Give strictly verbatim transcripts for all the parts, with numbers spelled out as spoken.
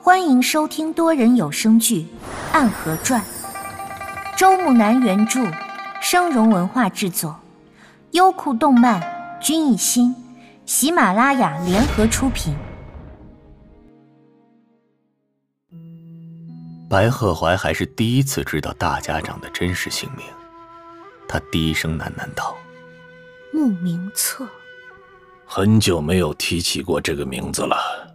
欢迎收听多人有声剧《暗河传》，周木南原著，生荣文化制作，优酷动漫、君艺心、喜马拉雅联合出品。 白鹤怀还是第一次知道大家长的真实姓名，他低声喃喃道： 慕名策。 很久没有提起过这个名字了，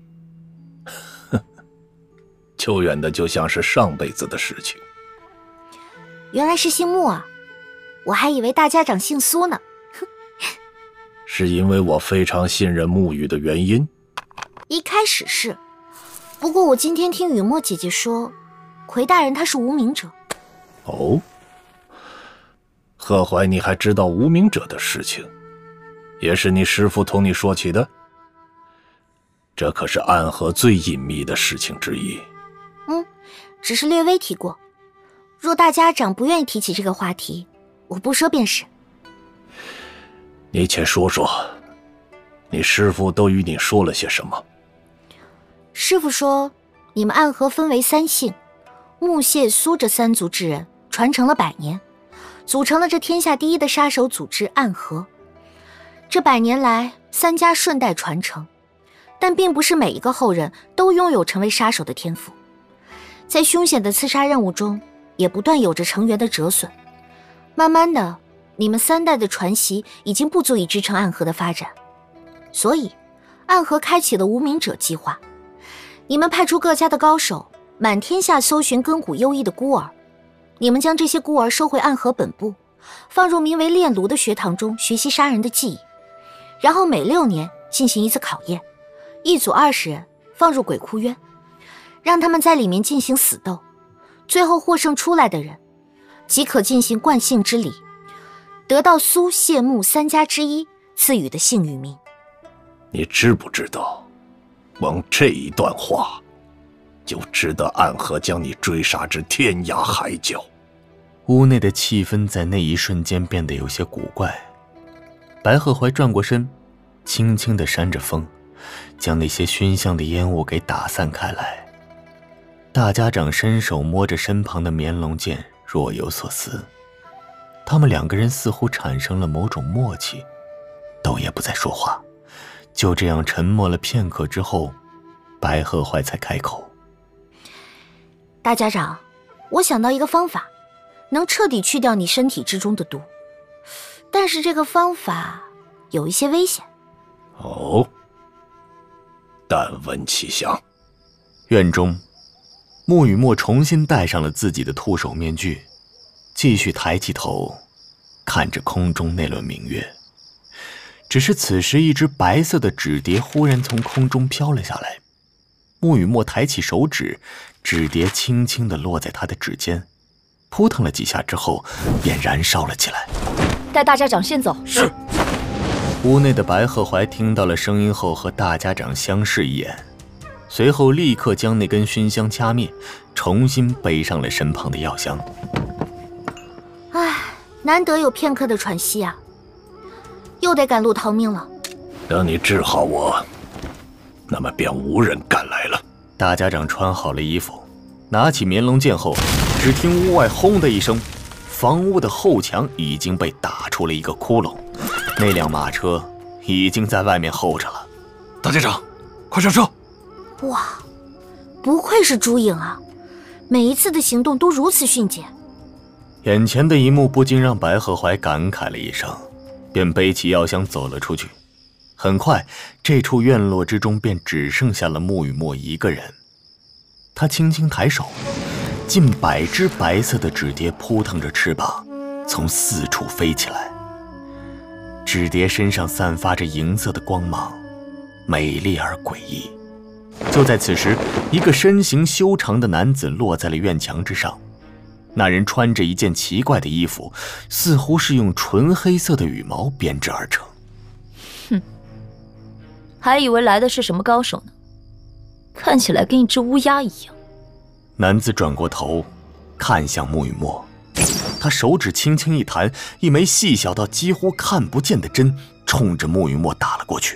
久远的就像是上辈子的事情。 原来是姓穆啊，我还以为大家长姓苏呢。 是因为我非常信任沐雨的原因？ 一开始是，不过我今天听雨墨姐姐说，魁大人他是无名者。 哦，鹤怀，你还知道无名者的事情，也是你师父同你说起的？这可是暗河最隐秘的事情之一。 嗯，只是略微提过。若大家长不愿意提起这个话题，我不说便是。 你且说说，你师父都与你说了些什么？ 师父说，你们暗河分为三姓，穆谢苏这三族之人传承了百年，组成了这天下第一的杀手组织暗河。这百年来，三家顺带传承，但并不是每一个后人都拥有成为杀手的天赋。在凶险的刺杀任务中，也不断有着成员的折损。慢慢的，你们三代的传习已经不足以支撑暗河的发展，所以暗河开启了无名者计划。你们派出各家的高手，满天下搜寻根骨优异的孤儿，你们将这些孤儿收回暗河本部，放入名为炼炉的学堂中学习杀人的技艺，然后每六年进行一次考验，一组二十人放入鬼窟渊，让他们在里面进行死斗，最后获胜出来的人即可进行冠姓之礼，得到苏谢穆三家之一赐予的姓与名。 你知不知道，光这一段话就值得暗河将你追杀至天涯海角。 屋内的气氛在那一瞬间变得有些古怪。白鹤怀转过身，轻轻地扇着风，将那些熏香的烟雾给打散开来。大家长伸手摸着身旁的棉龙剑，若有所思。他们两个人似乎产生了某种默契，都也不再说话。就这样沉默了片刻之后，白鹤怀才开口： 大家长，我想到一个方法，能彻底去掉你身体之中的毒，但是这个方法有一些危险。 哦，但闻其详。 院中，穆雨墨重新戴上了自己的兔首面具，继续抬起头看着空中那轮明月。只是此时一只白色的纸碟忽然从空中飘了下来，穆雨墨抬起手指，纸碟轻轻地落在他的指尖，扑腾了几下之后便燃烧了起来。 带大家长先走。 是。 屋内的白鹤怀听到了声音后和大家长相视一眼，随后立刻将那根熏香掐灭，重新背上了身旁的药箱。 唉，难得有片刻的喘息啊，又得赶路逃命了。 等你治好我，那么便无人敢来了。 大家长穿好了衣服，拿起棉龙剑后，只听屋外轰的一声，房屋的后墙已经被打出了一个窟窿，那辆马车已经在外面候着了。 大家长，快上车！ 哇，不愧是朱影啊，每一次的行动都如此迅捷。 眼前的一幕不禁让白鹤怀感慨了一声，便背起药箱走了出去。很快，这处院落之中便只剩下了穆雨墨一个人。他轻轻抬手，近百只白色的纸蝶扑腾着翅膀，从四处飞起来。纸蝶身上散发着银色的光芒，美丽而诡异。就在此时，一个身形修长的男子落在了院墙之上。那人穿着一件奇怪的衣服，似乎是用纯黑色的羽毛编织而成。 哼，还以为来的是什么高手呢，看起来跟一只乌鸦一样。 男子转过头，看向穆雨墨，他手指轻轻一弹，一枚细小到几乎看不见的针冲着穆雨墨打了过去。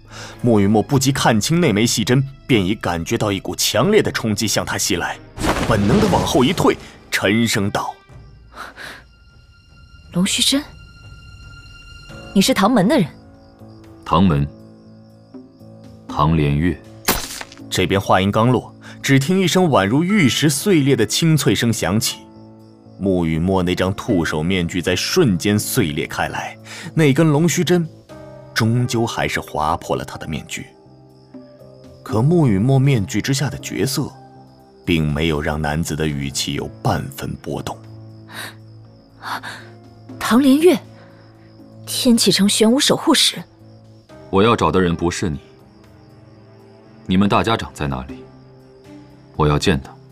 穆雨墨不及看清那枚细针，便已感觉到一股强烈的冲击向他袭来，本能的往后一退，沉声道：“ 龙须珍，你是唐门的人？” 唐门，唐连月。 这边话音刚落，只听一声宛如玉石碎裂的清脆声响起，穆雨墨那张兔首面具在瞬间碎裂开来，那根龙须针终究还是划破了他的面具。可穆雨墨面具之下的角色，并没有让男子的语气有半分波动。 唐连月，天启城玄武守护使。 我要找的人不是你。你们大家长在哪里？我要见他。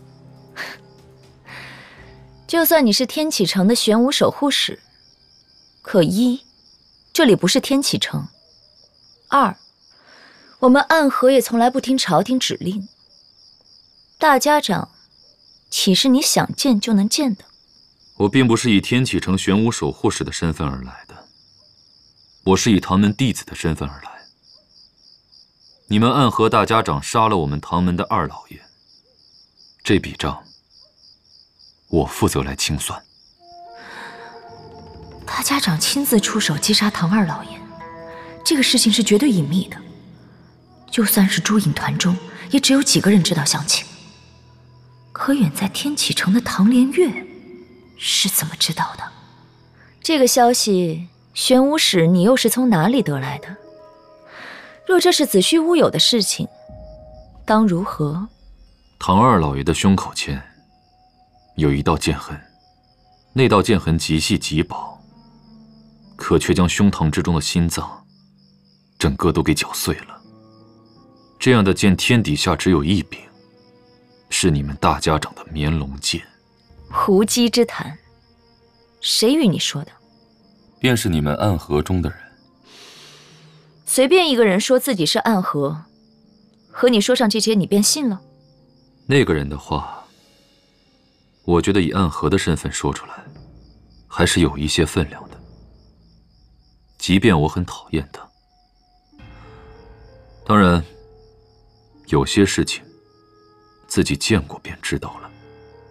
就算你是天启城的玄武守护使，可一，这里不是天启城；二，我们暗河也从来不听朝廷指令。大家长，岂是你想见就能见的？ 我并不是以天启城玄武守护使的身份而来的，我是以唐门弟子的身份而来。你们暗河大家长杀了我们唐门的二老爷，这笔账我负责来清算。 大家长亲自出手击杀唐二老爷，这个事情是绝对隐秘的，就算是朱隐团中，也只有几个人知道详情。可远在天启城的唐连月是怎么知道的？这个消息，玄武使你又是从哪里得来的？若这是子虚乌有的事情，当如何？ 唐二老爷的胸口前有一道剑痕，那道剑痕极细极薄，可却将胸膛之中的心脏整个都给搅碎了。这样的剑天底下只有一柄，是你们大家长的绵龙剑。 胡姬之谈，谁与你说的？ 便是你们暗河中的人。 随便一个人说自己是暗河，和你说上这些，你便信了？ 那个人的话，我觉得以暗河的身份说出来，还是有一些分量的。即便我很讨厌他，当然，有些事情自己见过便知道了。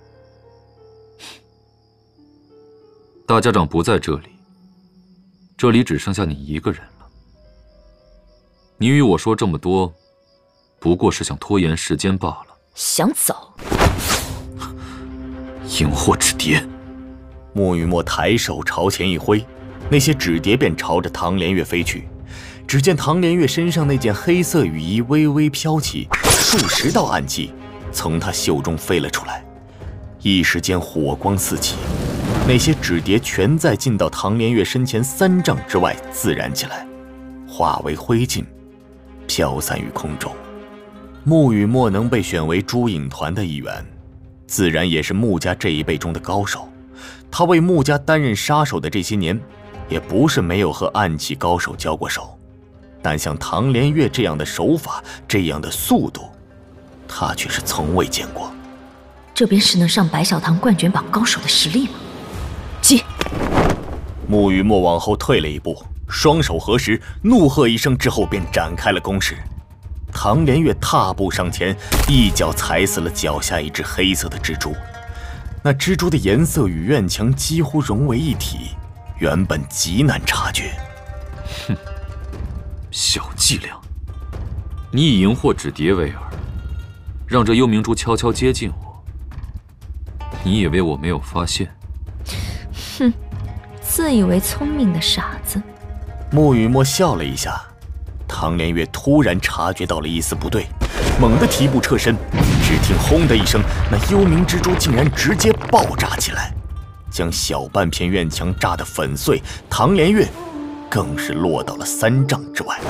大家长不在这里，这里只剩下你一个人了。你与我说这么多，不过是想拖延时间罢了。 想走？ 荧惑纸蝶！ 穆雨墨抬手朝前一挥，那些纸蝶便朝着唐连月飞去。只见唐连月身上那件黑色雨衣微微飘起，数十道暗器从他袖中飞了出来，一时间火光四起，那些纸蝶全在进到唐连月身前三丈之外自燃起来，化为灰烬，飘散于空中。穆雨墨能被选为朱隐团的一员，自然也是穆家这一辈中的高手。他为穆家担任杀手的这些年，也不是没有和暗器高手交过手，但像唐连月这样的手法，这样的速度，他却是从未见过。 这便是能上白小堂冠军榜高手的实力吗？急！ 穆雨墨往后退了一步，双手合十，怒喝一声之后便展开了攻势。唐连月踏步上前，一脚踩死了脚下一只黑色的蜘蛛。那蜘蛛的颜色与院墙几乎融为一体，原本极难察觉。 哼，小伎俩！你以荧惑纸蝶为饵，让这幽冥蛛悄悄接近我，你以为我没有发现？ 哼，自以为聪明的傻子。 穆雨墨笑了一下。唐连月突然察觉到了一丝不对，猛地提步侧身，只听轰的一声，那幽冥蜘蛛竟然直接爆炸起来，将小半片院墙炸得粉碎。唐连月更是落到了三丈之外。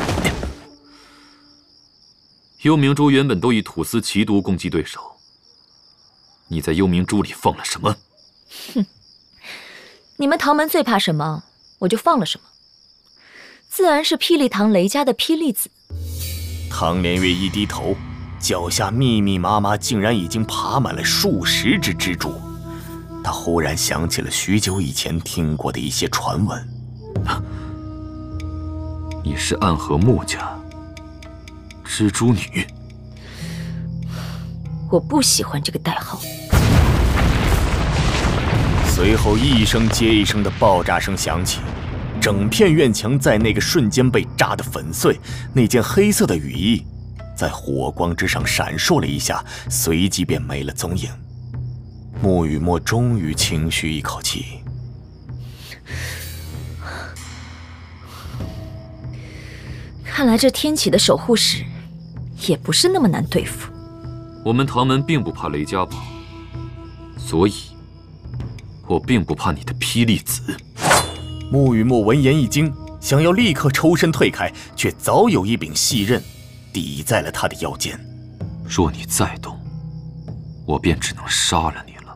幽冥蛛原本都以土司奇毒攻击对手，你在幽冥蛛里放了什么？ 哼，你们唐门最怕什么，我就放了什么。自然是霹雳堂雷家的霹雳子。 唐连月一低头，脚下密密麻麻竟然已经爬满了数十只蜘蛛。他忽然想起了许久以前听过的一些传闻。 你是暗河穆家， 蜘蛛女。 我不喜欢这个代号。 随后一声接一声的爆炸声响起，整片院墙在那个瞬间被炸得粉碎。那件黑色的羽衣在火光之上闪烁了一下，随即便没了踪影。穆雨墨终于轻吁一口气。 看来这天启的守护使也不是那么难对付。 我们唐门并不怕雷家堡，所以我并不怕你的霹雳子。 穆雨墨闻言一惊，想要立刻抽身退开，却早有一柄细刃抵在了他的腰间。 若你再动，我便只能杀了你了。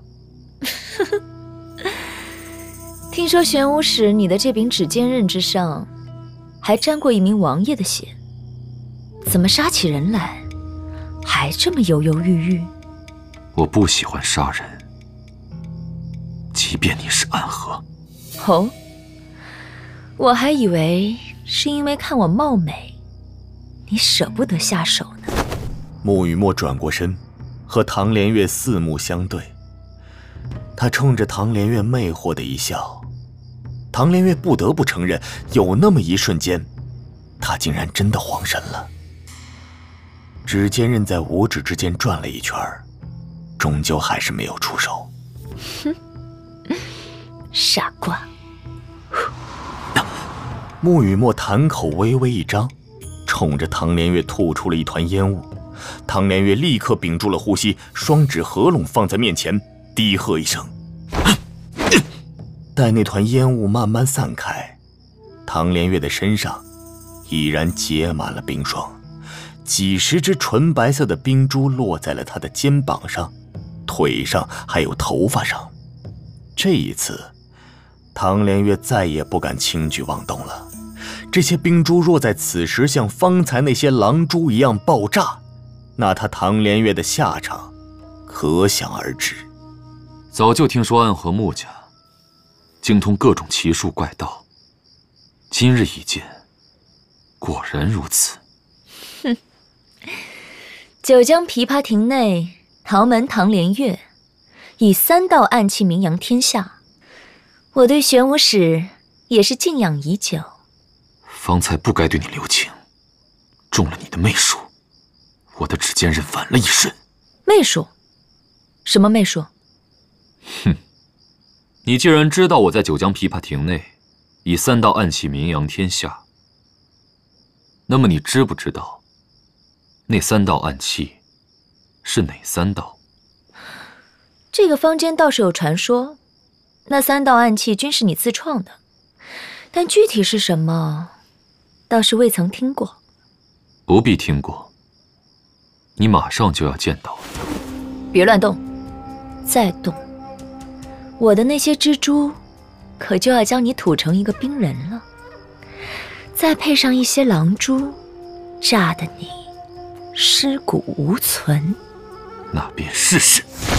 听说玄武使你的这柄指尖刃之上还沾过一名王爷的血，怎么杀起人来还这么犹犹豫豫？ 我不喜欢杀人，即便你是暗河。 哦，我还以为是因为看我貌美，你舍不得下手呢。 穆雨墨转过身，和唐连月四目相对，他冲着唐连月魅惑的一笑。唐连月不得不承认，有那么一瞬间，他竟然真的慌神了。指尖刃在五指之间转了一圈，终究还是没有出手。 哼，傻瓜！ 穆雨墨潭口微微一张，冲着唐连月吐出了一团烟雾。唐连月立刻屏住了呼吸，双指合拢放在面前，低喝一声。待那团烟雾慢慢散开，唐连月的身上已然结满了冰霜，几十只纯白色的冰珠落在了他的肩膀上、腿上，还有头发上。这一次，唐连月再也不敢轻举妄动了。这些冰珠若在此时像方才那些狼蛛一样爆炸，那他唐连月的下场可想而知。 早就听说暗河穆家精通各种奇术怪道，今日一见，果然如此。 哼，九江琵琶亭内，唐门唐连月以三道暗器名扬天下，我对玄武使也是敬仰已久。 方才不该对你留情，中了你的媚术，我的指尖刃晚了一瞬。 媚术？什么媚术？ 哼，你既然知道我在九江琵琶亭内以三道暗器名扬天下，那么你知不知道那三道暗器是哪三道？ 这个坊间倒是有传说，那三道暗器均是你自创的，但具体是什么，倒是未曾听过。 不必听过，你马上就要见到。 别乱动，再动，我的那些蜘蛛可就要将你吐成一个冰人了。再配上一些狼蛛，炸得你尸骨无存。 那便试试。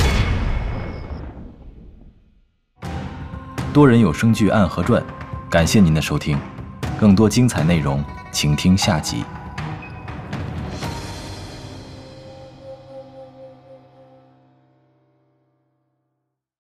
多人有声剧《暗河传》，感谢您的收听，更多精彩内容，请听下集。